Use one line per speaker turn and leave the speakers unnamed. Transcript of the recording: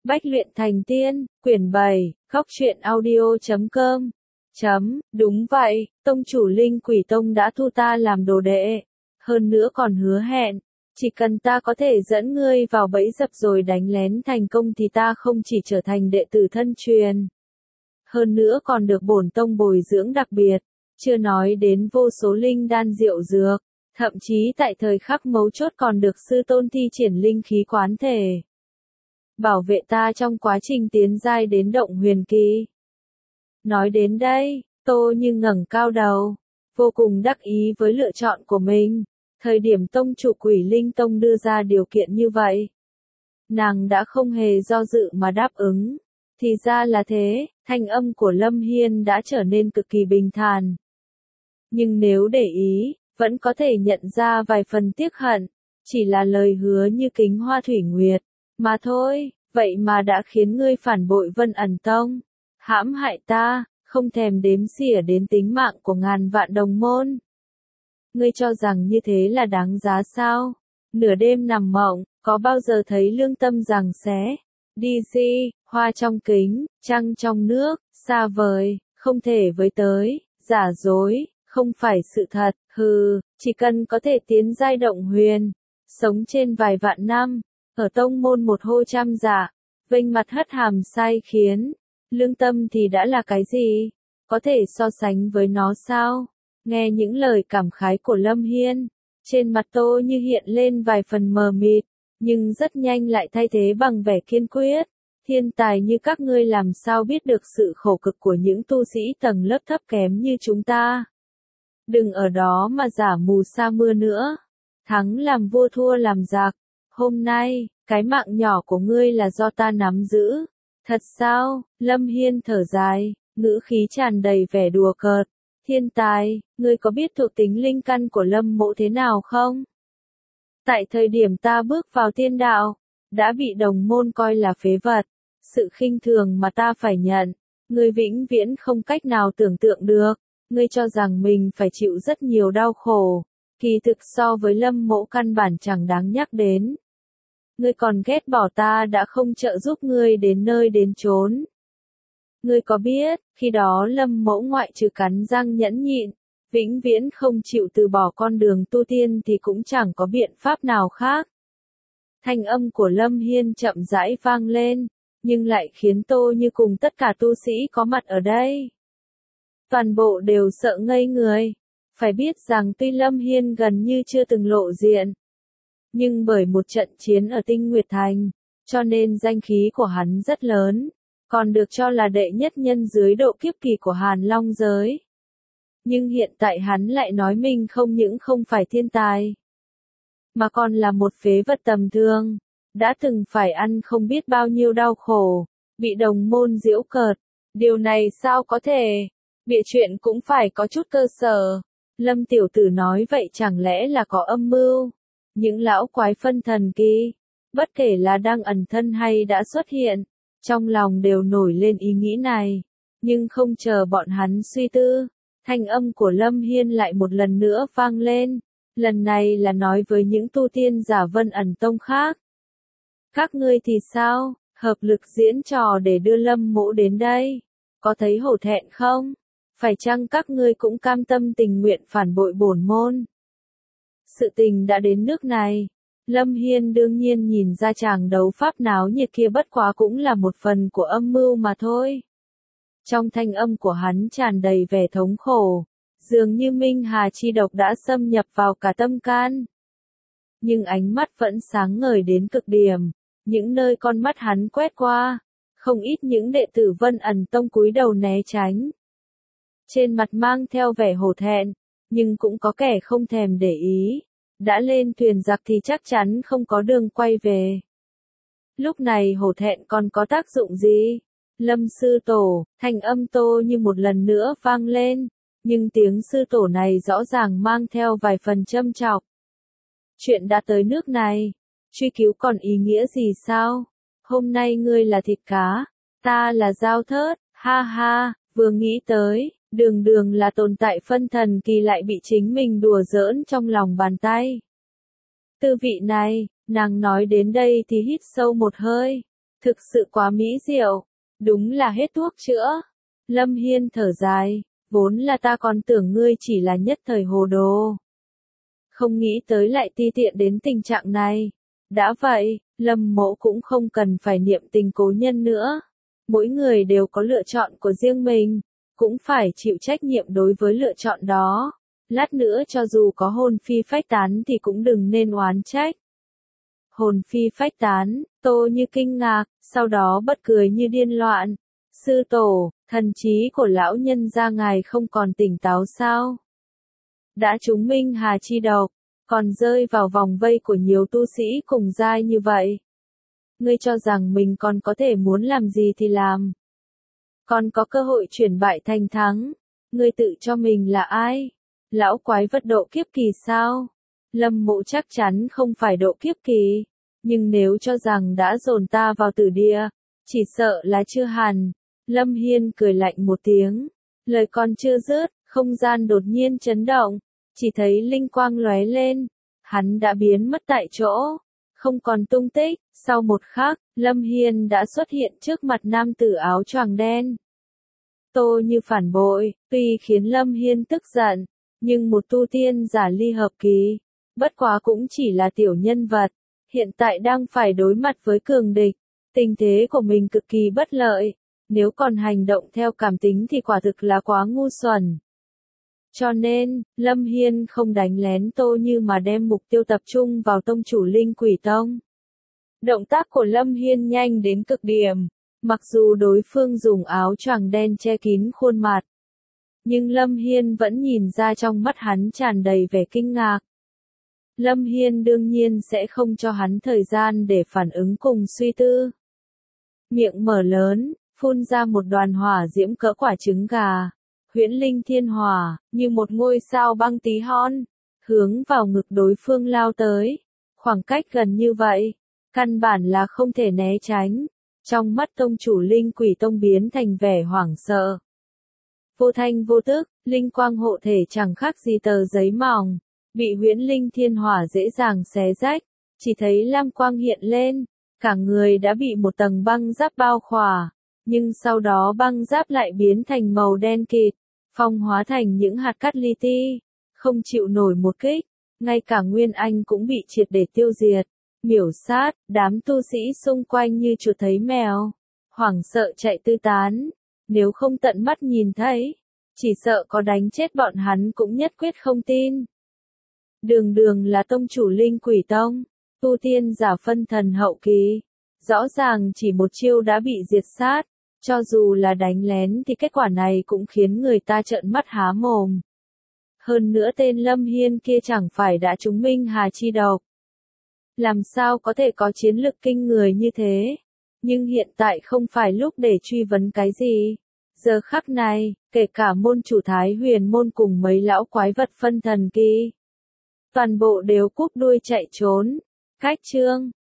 Bách luyện thành tiên, quyển 7, khóc truyện audio.com. Đúng vậy, tông chủ Linh Quỷ Tông đã thu ta làm đồ đệ. Hơn nữa còn hứa hẹn, chỉ cần ta có thể dẫn ngươi vào bẫy dập rồi đánh lén thành công thì ta không chỉ trở thành đệ tử thân truyền. Hơn nữa còn được bổn tông bồi dưỡng đặc biệt, chưa nói đến vô số linh đan diệu dược, thậm chí tại thời khắc mấu chốt còn được sư tôn thi triển linh khí quán thể. Bảo vệ ta trong quá trình tiến giai đến động huyền kỳ. Nói đến đây, Tô Như ngẩng cao đầu, vô cùng đắc ý với lựa chọn của mình. Thời điểm tông chủ Quỷ Linh Tông đưa ra điều kiện như vậy, nàng đã không hề do dự mà đáp ứng. Thì ra là thế, thanh âm của Lâm Hiên đã trở nên cực kỳ bình thản. Nhưng nếu để ý, vẫn có thể nhận ra vài phần tiếc hận, chỉ là lời hứa như kính hoa thủy nguyệt, mà thôi, vậy mà đã khiến ngươi phản bội Vân Ẩn Tông, hãm hại ta, không thèm đếm xỉa đến tính mạng của ngàn vạn đồng môn. Ngươi cho rằng như thế là đáng giá sao? Nửa đêm nằm mộng, có bao giờ thấy lương tâm giằng xé? Đi di, hoa trong kính, trăng trong nước, xa vời, không thể với tới, giả dối, không phải sự thật, hừ, chỉ cần có thể tiến giai động huyền, sống trên vài vạn năm, ở tông môn một hô trăm dạ, vênh mặt hất hàm sai khiến, lương tâm thì đã là cái gì? Có thể so sánh với nó sao? Nghe những lời cảm khái của Lâm Hiên, trên mặt Tô Như hiện lên vài phần mờ mịt, nhưng rất nhanh lại thay thế bằng vẻ kiên quyết. Thiên tài như các ngươi làm sao biết được sự khổ cực của những tu sĩ tầng lớp thấp kém như chúng ta. Đừng ở đó mà giả mù sa mưa nữa. Thắng làm vua thua làm giặc. Hôm nay, cái mạng nhỏ của ngươi là do ta nắm giữ. Thật sao? Lâm Hiên thở dài, ngữ khí tràn đầy vẻ đùa cợt. Thiên tài, ngươi có biết thuộc tính linh căn của Lâm Mộ thế nào không? Tại thời điểm ta bước vào tiên đạo, đã bị đồng môn coi là phế vật. Sự khinh thường mà ta phải nhận, ngươi vĩnh viễn không cách nào tưởng tượng được. Ngươi cho rằng mình phải chịu rất nhiều đau khổ, kỳ thực so với Lâm Mộ căn bản chẳng đáng nhắc đến. Ngươi còn ghét bỏ ta đã không trợ giúp ngươi đến nơi đến chốn. Ngươi có biết, khi đó Lâm Mẫu ngoại trừ cắn răng nhẫn nhịn, vĩnh viễn không chịu từ bỏ con đường tu tiên thì cũng chẳng có biện pháp nào khác. Thanh âm của Lâm Hiên chậm rãi vang lên, nhưng lại khiến Tô Như cùng tất cả tu sĩ có mặt ở đây. Toàn bộ đều sợ ngây người. Phải biết rằng tuy Lâm Hiên gần như chưa từng lộ diện, nhưng bởi một trận chiến ở Tinh Nguyệt Thành, cho nên danh khí của hắn rất lớn, còn được cho là đệ nhất nhân dưới độ kiếp kỳ của Hàn Long giới. Nhưng hiện tại hắn lại nói mình không những không phải thiên tài, mà còn là một phế vật tầm thường, đã từng phải ăn không biết bao nhiêu đau khổ, bị đồng môn giễu cợt. Điều này sao có thể? Bịa chuyện cũng phải có chút cơ sở. Lâm tiểu tử nói vậy chẳng lẽ là có âm mưu? Những lão quái phân thần kỳ, bất kể là đang ẩn thân hay đã xuất hiện, trong lòng đều nổi lên ý nghĩ này. Nhưng không chờ bọn hắn suy tư, thanh âm của Lâm Hiên lại một lần nữa vang lên. Lần này là nói với những tu tiên giả Vân Ẩn Tông khác. Các ngươi thì sao? Hợp lực diễn trò để đưa Lâm Mộ đến đây. Có thấy hổ thẹn không? Phải chăng các ngươi cũng cam tâm tình nguyện phản bội bổn môn? Sự tình đã đến nước này. Lâm Hiên đương nhiên nhìn ra chàng đấu pháp náo nhiệt kia bất quá cũng là một phần của âm mưu mà thôi. Trong thanh âm của hắn tràn đầy vẻ thống khổ, dường như minh hà chi độc đã xâm nhập vào cả tâm can. Nhưng ánh mắt vẫn sáng ngời đến cực điểm, những nơi con mắt hắn quét qua, không ít những đệ tử Vân Ẩn Tông cúi đầu né tránh. Trên mặt mang theo vẻ hổ thẹn, nhưng cũng có kẻ không thèm để ý. Đã lên thuyền giặc thì chắc chắn không có đường quay về. Lúc này hổ thẹn còn có tác dụng gì? Lâm sư tổ, thanh âm Tô Như một lần nữa vang lên, nhưng tiếng sư tổ này rõ ràng mang theo vài phần châm chọc. Chuyện đã tới nước này, truy cứu còn ý nghĩa gì sao? Hôm nay ngươi là thịt cá, ta là dao thớt, ha ha, vừa nghĩ tới. Đường đường là tồn tại phân thần kỳ lại bị chính mình đùa giỡn trong lòng bàn tay. Tư vị này, nàng nói đến đây thì hít sâu một hơi. Thực sự quá mỹ diệu. Đúng là hết thuốc chữa. Lâm Hiên thở dài. Vốn là ta còn tưởng ngươi chỉ là nhất thời hồ đồ. Không nghĩ tới lại ti tiện đến tình trạng này. Đã vậy, Lâm Mỗ cũng không cần phải niệm tình cố nhân nữa. Mỗi người đều có lựa chọn của riêng mình, cũng phải chịu trách nhiệm đối với lựa chọn đó. Lát nữa cho dù có hồn phi phách tán thì cũng đừng nên oán trách. Hồn phi phách tán, Tô Như kinh ngạc, sau đó bật cười như điên loạn. Sư tổ, thần trí của lão nhân gia ngài không còn tỉnh táo sao? Đã trúng minh hà chi độc, còn rơi vào vòng vây của nhiều tu sĩ cùng giai như vậy. Ngươi cho rằng mình còn có thể muốn làm gì thì làm. Còn có cơ hội chuyển bại thành thắng. Ngươi tự cho mình là ai? Lão quái vật độ kiếp kỳ sao? Lâm Mộ chắc chắn không phải độ kiếp kỳ. Nhưng nếu cho rằng đã dồn ta vào tử địa, chỉ sợ là chưa hẳn. Lâm Hiên cười lạnh một tiếng. Lời còn chưa dứt, không gian đột nhiên chấn động. Chỉ thấy linh quang lóe lên. Hắn đã biến mất tại chỗ. Không còn tung tích. Sau một khắc, Lâm Hiên đã xuất hiện trước mặt nam tử áo choàng đen. Tô Như phản bội, tuy khiến Lâm Hiên tức giận, nhưng một tu tiên giả ly hợp kỳ, bất quá cũng chỉ là tiểu nhân vật, hiện tại đang phải đối mặt với cường địch, tình thế của mình cực kỳ bất lợi, nếu còn hành động theo cảm tính thì quả thực là quá ngu xuẩn. Cho nên, Lâm Hiên không đánh lén Tô Như mà đem mục tiêu tập trung vào tông chủ Linh Quỷ Tông. Động tác của Lâm Hiên nhanh đến cực điểm. Mặc dù đối phương dùng áo choàng đen che kín khuôn mặt, nhưng Lâm Hiên vẫn nhìn ra trong mắt hắn tràn đầy vẻ kinh ngạc. Lâm Hiên đương nhiên sẽ không cho hắn thời gian để phản ứng cùng suy tư. Miệng mở lớn, phun ra một đoàn hỏa diễm cỡ quả trứng gà, huyễn linh thiên hỏa, như một ngôi sao băng tí hon, hướng vào ngực đối phương lao tới. Khoảng cách gần như vậy, căn bản là không thể né tránh. Trong mắt tông chủ Linh Quỷ Tông biến thành vẻ hoảng sợ. Vô thanh vô tức, linh quang hộ thể chẳng khác gì tờ giấy mỏng, bị huyễn linh thiên hỏa dễ dàng xé rách, chỉ thấy lam quang hiện lên, cả người đã bị một tầng băng giáp bao khỏa, nhưng sau đó băng giáp lại biến thành màu đen kịt, phong hóa thành những hạt cát li ti, không chịu nổi một kích, ngay cả Nguyên Anh cũng bị triệt để tiêu diệt. Miểu sát, đám tu sĩ xung quanh như chuột thấy mèo, hoảng sợ chạy tứ tán, nếu không tận mắt nhìn thấy, chỉ sợ có đánh chết bọn hắn cũng nhất quyết không tin. Đường đường là tông chủ Linh Quỷ Tông, tu tiên giả phân thần hậu kỳ, rõ ràng chỉ một chiêu đã bị diệt sát, cho dù là đánh lén thì kết quả này cũng khiến người ta trợn mắt há mồm. Hơn nữa tên Lâm Hiên kia chẳng phải đã trúng minh hà chi độc. Làm sao có thể có chiến lực kinh người như thế? Nhưng hiện tại không phải lúc để truy vấn cái gì. Giờ khắc này, kể cả môn chủ Thái Huyền môn cùng mấy lão quái vật phân thần kỳ, toàn bộ đều cúp đuôi chạy trốn. Cách chương